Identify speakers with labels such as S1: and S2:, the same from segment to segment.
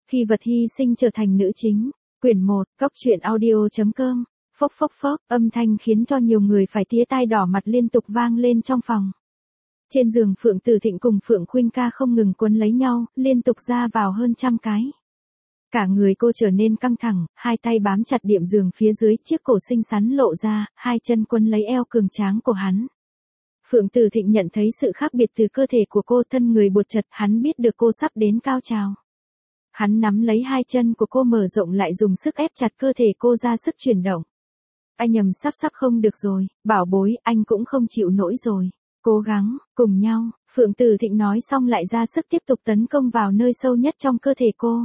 S1: Khi vật hy sinh trở thành nữ chính. Quyển 1, Cóc truyện audio.com. Phốc phốc phốc, âm thanh khiến cho nhiều người phải tía tai đỏ mặt liên tục vang lên trong phòng. Trên giường Phượng Tử Thịnh cùng Phượng Khuynh Ca không ngừng quấn lấy nhau, liên tục ra vào hơn trăm cái. Cả người cô trở nên căng thẳng, hai tay bám chặt điểm giường phía dưới, chiếc cổ xinh xắn lộ ra, hai chân quấn lấy eo cường tráng của hắn. Phượng Tử Thịnh nhận thấy sự khác biệt từ cơ thể của cô, thân người buột chật, hắn biết được cô sắp đến cao trào. Hắn nắm lấy hai chân của cô mở rộng lại, dùng sức ép chặt cơ thể cô ra sức chuyển động. Anh nhầm, sắp không được rồi, bảo bối, anh cũng không chịu nổi rồi. Cố gắng, cùng nhau, Phượng Tử Thịnh nói xong lại ra sức tiếp tục tấn công vào nơi sâu nhất trong cơ thể cô.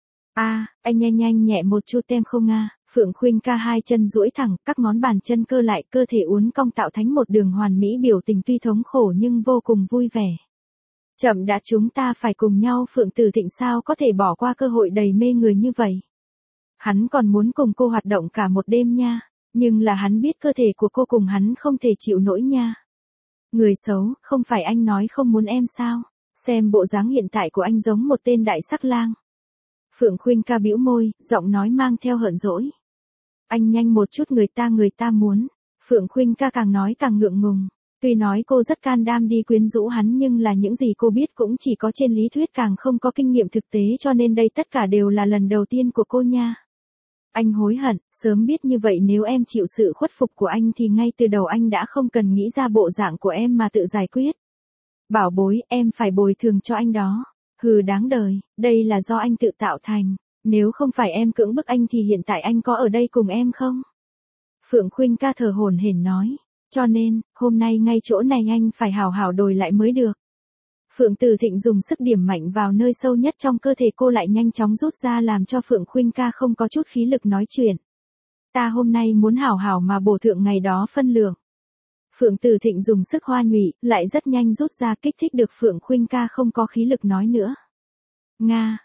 S1: Anh nhanh nhẹ một chút tem không à? Phượng Khuynh Ca hai chân duỗi thẳng, các ngón bàn chân cơ lại, cơ thể uốn cong tạo thành một đường hoàn mỹ, biểu tình tuy thống khổ nhưng vô cùng vui vẻ. Chậm đã, chúng ta phải cùng nhau. Phượng Tử Thịnh sao có thể bỏ qua cơ hội đầy mê người như vậy. Hắn còn muốn cùng cô hoạt động cả một đêm nha, nhưng là hắn biết cơ thể của cô cùng hắn không thể chịu nổi nha. Người xấu, không phải anh nói không muốn em sao? Xem bộ dáng hiện tại của anh giống một tên đại sắc lang. Phượng Khuynh Ca bĩu môi, giọng nói mang theo hờn dỗi. Anh nhanh một chút, người ta muốn. Phượng Khuynh Ca càng nói càng ngượng ngùng. Tuy nói cô rất can đảm đi quyến rũ hắn, nhưng là những gì cô biết cũng chỉ có trên lý thuyết, càng không có kinh nghiệm thực tế, cho nên đây tất cả đều là lần đầu tiên của cô nha. Anh hối hận, sớm biết như vậy nếu em chịu sự khuất phục của anh thì ngay từ đầu anh đã không cần nghĩ ra bộ dạng của em mà tự giải quyết. Bảo bối, em phải bồi thường cho anh đó. Hừ, đáng đời, đây là do anh tự tạo thành. Nếu không phải em cưỡng bức anh thì hiện tại anh có ở đây cùng em không? Phượng Khuynh Ca thở hổn hển nói. Cho nên, hôm nay ngay chỗ này anh phải hảo hảo đòi lại mới được. Phượng Tử Thịnh dùng sức điểm mạnh vào nơi sâu nhất trong cơ thể cô, lại nhanh chóng rút ra, làm cho Phượng Khuynh Ca không có chút khí lực nói chuyện. Ta hôm nay muốn hảo hảo mà bổ thượng ngày đó phân lượng. Phượng Tử Thịnh dùng sức hoa nhụy, lại rất nhanh rút ra, kích thích được Phượng Khuynh Ca không có khí lực nói nữa. Nga,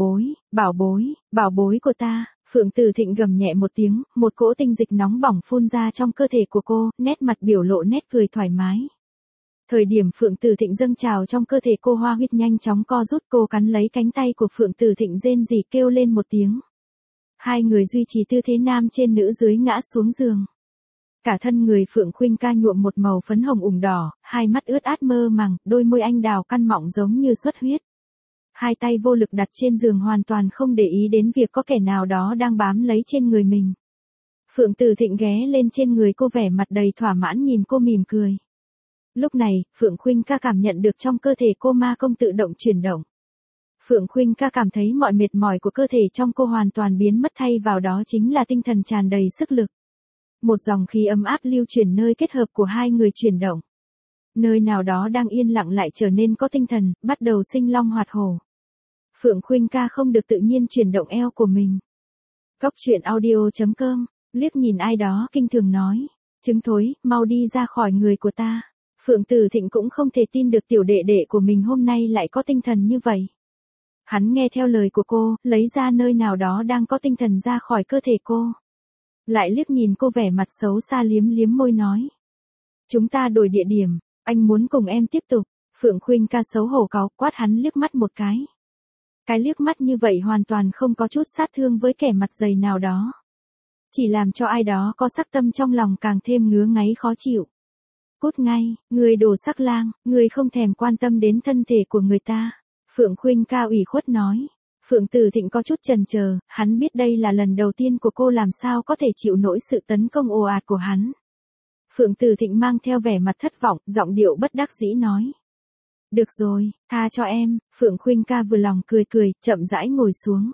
S1: bảo bối của ta. Phượng Tử Thịnh gầm nhẹ một tiếng, một cỗ tinh dịch nóng bỏng phun ra trong cơ thể của cô, nét mặt biểu lộ nét cười thoải mái. Thời điểm Phượng Tử Thịnh dâng trào trong cơ thể cô, hoa huyết nhanh chóng co rút, cô cắn lấy cánh tay của Phượng Tử Thịnh rên rỉ kêu lên một tiếng. Hai người duy trì tư thế nam trên nữ dưới ngã xuống giường. Cả thân người Phượng Khuynh Ca nhuộm một màu phấn hồng ửng đỏ, hai mắt ướt át mơ màng, đôi môi anh đào căn mọng giống như xuất huyết. Hai tay vô lực đặt trên giường, hoàn toàn không để ý đến việc có kẻ nào đó đang bám lấy trên người mình. Phượng Tử Thịnh ghé lên trên người cô, vẻ mặt đầy thỏa mãn nhìn cô mỉm cười. Lúc này, Phượng Khuynh Ca cảm nhận được trong cơ thể cô ma công tự động chuyển động. Phượng Khuynh Ca cảm thấy mọi mệt mỏi của cơ thể trong cô hoàn toàn biến mất, thay vào đó chính là tinh thần tràn đầy sức lực. Một dòng khí ấm áp lưu chuyển nơi kết hợp của hai người chuyển động. Nơi nào đó đang yên lặng lại trở nên có tinh thần, bắt đầu sinh long hoạt hổ. Phượng Khuynh Ca không được tự nhiên chuyển động eo của mình. Cóc truyện audio.com, liếc nhìn ai đó kinh thường nói. Trứng thối, mau đi ra khỏi người của ta. Phượng Tử Thịnh cũng không thể tin được tiểu đệ đệ của mình hôm nay lại có tinh thần như vậy. Hắn nghe theo lời của cô, lấy ra nơi nào đó đang có tinh thần ra khỏi cơ thể cô. Lại liếc nhìn cô, vẻ mặt xấu xa, liếm môi nói. Chúng ta đổi địa điểm, anh muốn cùng em tiếp tục. Phượng Khuynh Ca xấu hổ cáu, quát hắn liếc mắt một cái. Cái liếc mắt như vậy hoàn toàn không có chút sát thương với kẻ mặt dày nào đó. Chỉ làm cho ai đó có sắc tâm trong lòng càng thêm ngứa ngáy khó chịu. Cút ngay, người đồ sắc lang, người không thèm quan tâm đến thân thể của người ta. Phượng Khuynh Ca ủy khuất nói. Phượng Tử Thịnh có chút chần chờ, hắn biết đây là lần đầu tiên của cô, làm sao có thể chịu nổi sự tấn công ồ ạt của hắn. Phượng Tử Thịnh mang theo vẻ mặt thất vọng, giọng điệu bất đắc dĩ nói. Được rồi, tha cho em. Phượng Khuynh Ca vừa lòng cười, chậm rãi ngồi xuống.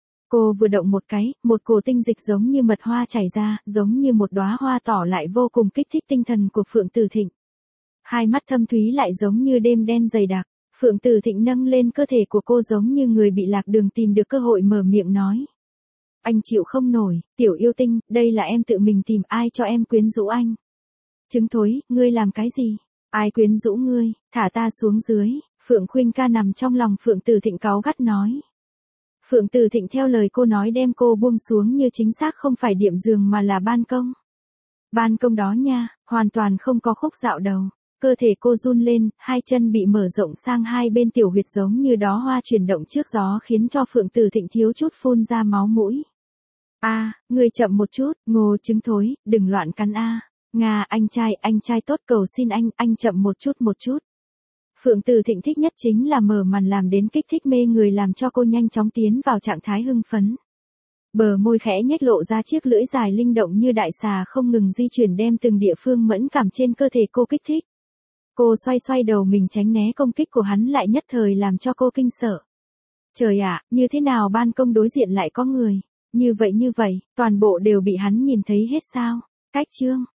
S1: Cô vừa động một cái, một cổ tinh dịch giống như mật hoa chảy ra, giống như một đóa hoa tỏ, lại vô cùng kích thích tinh thần của Phượng Tử Thịnh. Hai mắt thâm thúy lại giống như đêm đen dày đặc. Phượng Tử Thịnh nâng lên cơ thể của cô giống như người bị lạc đường tìm được cơ hội mở miệng nói. Anh chịu không nổi, tiểu yêu tinh, đây là em tự mình tìm, ai cho em quyến rũ anh? Trứng thối, ngươi làm cái gì? Ai quyến rũ ngươi, thả ta xuống dưới. Phượng Khuynh Ca nằm trong lòng Phượng Tử Thịnh cáu gắt nói. Phượng Tử Thịnh theo lời cô nói đem cô buông xuống, như chính xác không phải điểm giường mà là ban công. Ban công đó nha, hoàn toàn không có khúc dạo đầu. Cơ thể cô run lên, hai chân bị mở rộng sang hai bên tiểu huyệt giống như đóa hoa chuyển động trước gió khiến cho Phượng Tử Thịnh thiếu chút phun ra máu mũi. Ngươi chậm một chút, Ngô trứng thối, đừng loạn cắn Nga, anh trai tốt cầu xin anh chậm một chút. Phượng Tử Thịnh thích nhất chính là mở màn làm đến kích thích mê người làm cho cô nhanh chóng tiến vào trạng thái hưng phấn. Bờ môi khẽ nhếch lộ ra chiếc lưỡi dài linh động như đại xà không ngừng di chuyển đem từng địa phương mẫn cảm trên cơ thể cô kích thích. Cô xoay đầu mình tránh né công kích của hắn lại nhất thời làm cho cô kinh sợ. Trời ạ, như thế nào ban công đối diện lại có người? Như vậy, toàn bộ đều bị hắn nhìn thấy hết sao? Cách chương